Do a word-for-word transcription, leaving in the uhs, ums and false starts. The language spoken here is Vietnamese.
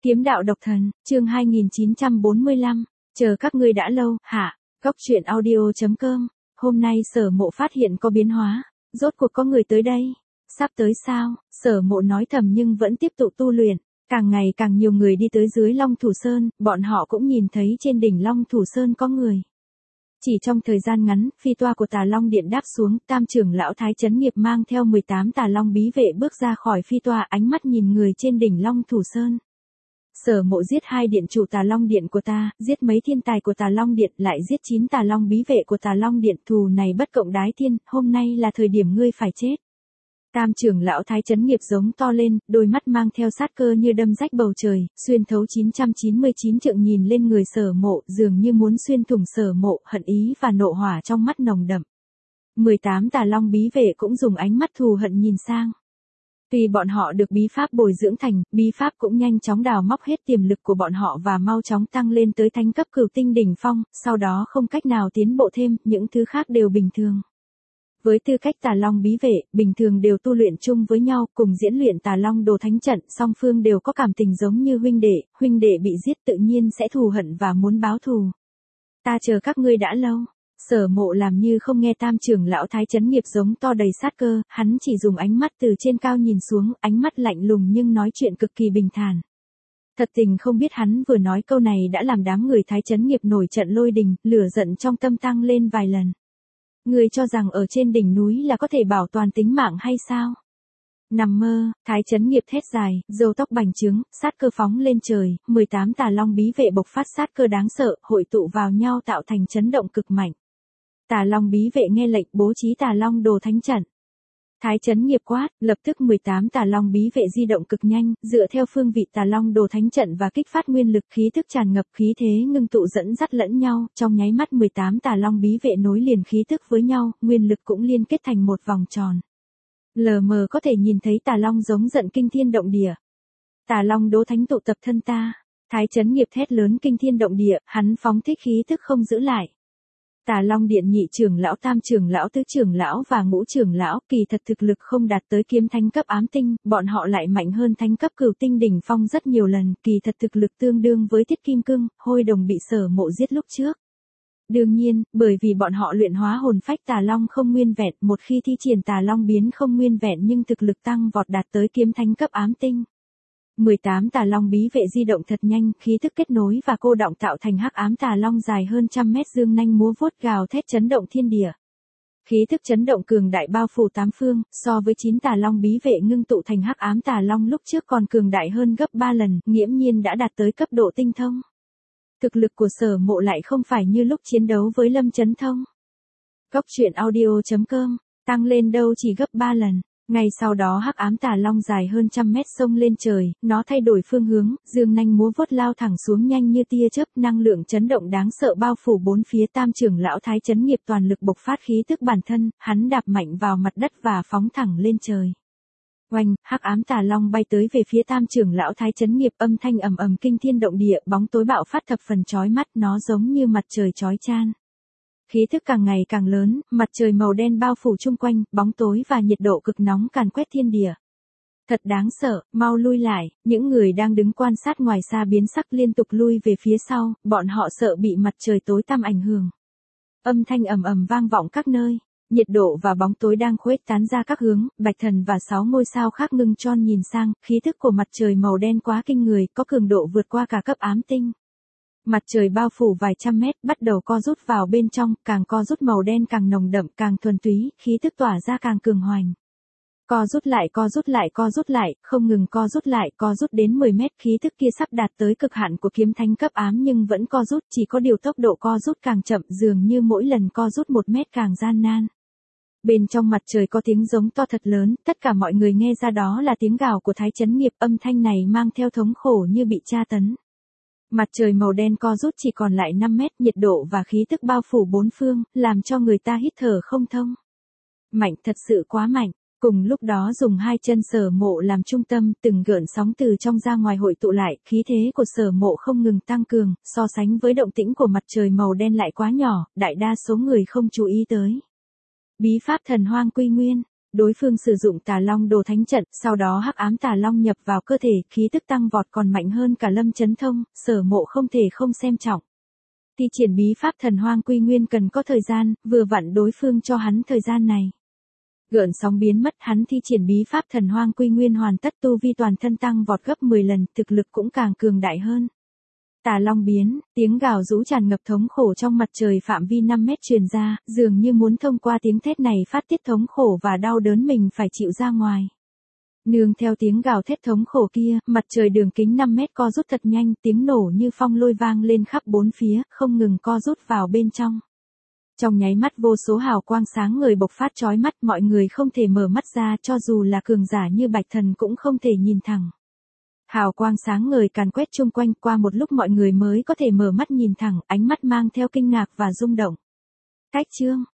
Kiếm đạo độc thần, chương hai nghìn chín trăm bốn mươi lăm, chờ các ngươi đã lâu, hả? Góc truyện audio.com, hôm nay Sở Mộ phát hiện có biến hóa, rốt cuộc có người tới đây. Sắp tới sao? Sở Mộ nói thầm nhưng vẫn tiếp tục tu luyện, càng ngày càng nhiều người đi tới dưới Long Thủ Sơn, bọn họ cũng nhìn thấy trên đỉnh Long Thủ Sơn có người. Chỉ trong thời gian ngắn, phi toa của Tà Long Điện đáp xuống, Tam trưởng lão Thái Chấn Nghiệp mang theo mười tám Tà Long bí vệ bước ra khỏi phi toa, ánh mắt nhìn người trên đỉnh Long Thủ Sơn. Sở Mộ giết hai điện chủ Tà Long Điện của ta, giết mấy thiên tài của Tà Long Điện, lại giết chín Tà Long bí vệ của Tà Long Điện, thù này bất cộng đái thiên, hôm nay là thời điểm ngươi phải chết. Tam trưởng lão Thái Chấn Nghiệp giống to lên, đôi mắt mang theo sát cơ như đâm rách bầu trời, xuyên thấu chín trăm chín mươi chín trượng nhìn lên người Sở Mộ, dường như muốn xuyên thủng Sở Mộ, hận ý và nộ hỏa trong mắt nồng đậm. mười tám Tà Long bí vệ cũng dùng ánh mắt thù hận nhìn sang. Tuy bọn họ được bí pháp bồi dưỡng thành, bí pháp cũng nhanh chóng đào móc hết tiềm lực của bọn họ và mau chóng tăng lên tới thánh cấp cửu tinh đỉnh phong, sau đó không cách nào tiến bộ thêm, những thứ khác đều bình thường. Với tư cách Tà Long bí vệ, bình thường đều tu luyện chung với nhau, cùng diễn luyện Tà Long đồ thánh trận, song phương đều có cảm tình giống như huynh đệ, huynh đệ bị giết tự nhiên sẽ thù hận và muốn báo thù. Ta chờ các ngươi đã lâu. Sở Mộ làm như không nghe Tam trưởng lão Thái Chấn Nghiệp giống to đầy sát cơ, hắn chỉ dùng ánh mắt từ trên cao nhìn xuống, ánh mắt lạnh lùng nhưng nói chuyện cực kỳ bình thản. Thật tình không biết hắn vừa nói câu này đã làm đám người Thái Chấn Nghiệp nổi trận lôi đình, lửa giận trong tâm tăng lên vài lần. Ngươi cho rằng ở trên đỉnh núi là có thể bảo toàn tính mạng hay sao? Nằm mơ, Thái Chấn Nghiệp thét dài, râu tóc bành trướng, sát cơ phóng lên trời, mười tám Tà Long bí vệ bộc phát sát cơ đáng sợ, hội tụ vào nhau tạo thành chấn động cực mạnh. Tà Long bí vệ nghe lệnh bố trí Tà Long đồ thánh trận. Thái Chấn Nghiệp quát, lập tức mười tám Tà Long bí vệ di động cực nhanh, dựa theo phương vị Tà Long đồ thánh trận và kích phát nguyên lực, khí tức tràn ngập, khí thế ngưng tụ dẫn dắt lẫn nhau, trong nháy mắt mười tám Tà Long bí vệ nối liền khí tức với nhau, nguyên lực cũng liên kết thành một vòng tròn. Lờ mờ có thể nhìn thấy Tà Long giống giận kinh thiên động địa. Tà Long đố thánh tụ tập thân ta. Thái Chấn Nghiệp thét lớn kinh thiên động địa, hắn phóng thích khí tức không giữ lại. Tà Long Điện nhị trưởng lão, tam trưởng lão, tứ trưởng lão và ngũ trưởng lão, kỳ thật thực lực không đạt tới kiếm thánh cấp ám tinh, bọn họ lại mạnh hơn thánh cấp cửu tinh đỉnh phong rất nhiều lần, kỳ thật thực lực tương đương với Thiết Kim Cương, Hôi Đồng bị Sở Mộ giết lúc trước. Đương nhiên, bởi vì bọn họ luyện hóa hồn phách Tà Long không nguyên vẹn, một khi thi triển Tà Long biến không nguyên vẹn nhưng thực lực tăng vọt đạt tới kiếm thánh cấp ám tinh. mười tám Tà Long bí vệ di động thật nhanh, khí thức kết nối và cô đọng tạo thành hắc ám Tà Long dài hơn trăm mét, dương nanh múa vuốt gào thét chấn động thiên địa. Khí thức chấn động cường đại bao phủ tám phương, so với chín Tà Long bí vệ ngưng tụ thành hắc ám Tà Long lúc trước còn cường đại hơn gấp ba lần, nghiễm nhiên đã đạt tới cấp độ tinh thông. Thực lực của Sở Mộ lại không phải như lúc chiến đấu với Lâm Chấn Thông. Góc truyện audio.com, tăng lên đâu chỉ gấp ba lần. Ngay sau đó hắc ám Tà Long dài hơn trăm mét xông lên trời, nó thay đổi phương hướng, dương nanh múa vuốt lao thẳng xuống nhanh như tia chớp, năng lượng chấn động đáng sợ bao phủ bốn phía. Tam trưởng lão Thái Chấn Nghiệp toàn lực bộc phát khí tức bản thân, hắn đạp mạnh vào mặt đất và phóng thẳng lên trời. Oanh, hắc ám Tà Long bay tới về phía Tam trưởng lão Thái Chấn Nghiệp, âm thanh ầm ầm kinh thiên động địa, bóng tối bạo phát thập phần chói mắt, nó giống như mặt trời chói chan. Khí thức càng ngày càng lớn, mặt trời màu đen bao phủ chung quanh, bóng tối và nhiệt độ cực nóng càn quét thiên địa. Thật đáng sợ, mau lui lại, những người đang đứng quan sát ngoài xa biến sắc liên tục lui về phía sau, bọn họ sợ bị mặt trời tối tăm ảnh hưởng. Âm thanh ầm ầm vang vọng các nơi, nhiệt độ và bóng tối đang khuếch tán ra các hướng, Bạch Thần và sáu ngôi sao khác ngưng tròn nhìn sang, khí thức của mặt trời màu đen quá kinh người, có cường độ vượt qua cả cấp ám tinh. Mặt trời bao phủ vài trăm mét, bắt đầu co rút vào bên trong, càng co rút màu đen càng nồng đậm, càng thuần túy, khí tức tỏa ra càng cường hoành. Co rút lại, co rút lại, co rút lại, không ngừng co rút lại, co rút đến mười mét, khí tức kia sắp đạt tới cực hạn của kiếm thánh cấp ám nhưng vẫn co rút, chỉ có điều tốc độ co rút càng chậm, dường như mỗi lần co rút một mét càng gian nan. Bên trong mặt trời có tiếng giống to thật lớn, tất cả mọi người nghe ra đó là tiếng gào của Thái Chấn Nghiệp, âm thanh này mang theo thống khổ như bị tra tấn. Mặt trời màu đen co rút chỉ còn lại năm mét, nhiệt độ và khí tức bao phủ bốn phương, làm cho người ta hít thở không thông. Mạnh, thật sự quá mạnh. Cùng lúc đó dùng hai chân Sở Mộ làm trung tâm, từng gợn sóng từ trong ra ngoài hội tụ lại, khí thế của Sở Mộ không ngừng tăng cường, so sánh với động tĩnh của mặt trời màu đen lại quá nhỏ, đại đa số người không chú ý tới. Bí pháp thần hoang quy nguyên. Đối phương sử dụng Tà Long Đồ Thánh Trận, sau đó hắc ám Tà Long nhập vào cơ thể, khí tức tăng vọt còn mạnh hơn cả Lâm Chấn Thông, Sở Mộ không thể không xem trọng. Thi triển bí pháp Thần Hoang Quy Nguyên cần có thời gian, vừa vặn đối phương cho hắn thời gian này. Gợn sóng biến mất, hắn thi triển bí pháp Thần Hoang Quy Nguyên hoàn tất, tu vi toàn thân tăng vọt gấp mười lần, thực lực cũng càng cường đại hơn. Tà Long biến, tiếng gào rú tràn ngập thống khổ trong mặt trời phạm vi năm mét truyền ra, dường như muốn thông qua tiếng thét này phát tiết thống khổ và đau đớn mình phải chịu ra ngoài. Nương theo tiếng gào thét thống khổ kia, mặt trời đường kính năm mét co rút thật nhanh, tiếng nổ như phong lôi vang lên khắp bốn phía, không ngừng co rút vào bên trong. Trong nháy mắt vô số hào quang sáng ngời bộc phát chói mắt, mọi người không thể mở mắt ra, cho dù là cường giả như Bạch Thần cũng không thể nhìn thẳng. Hào quang sáng ngời càn quét chung quanh, qua một lúc mọi người mới có thể mở mắt nhìn thẳng, ánh mắt mang theo kinh ngạc và rung động. Cách chương,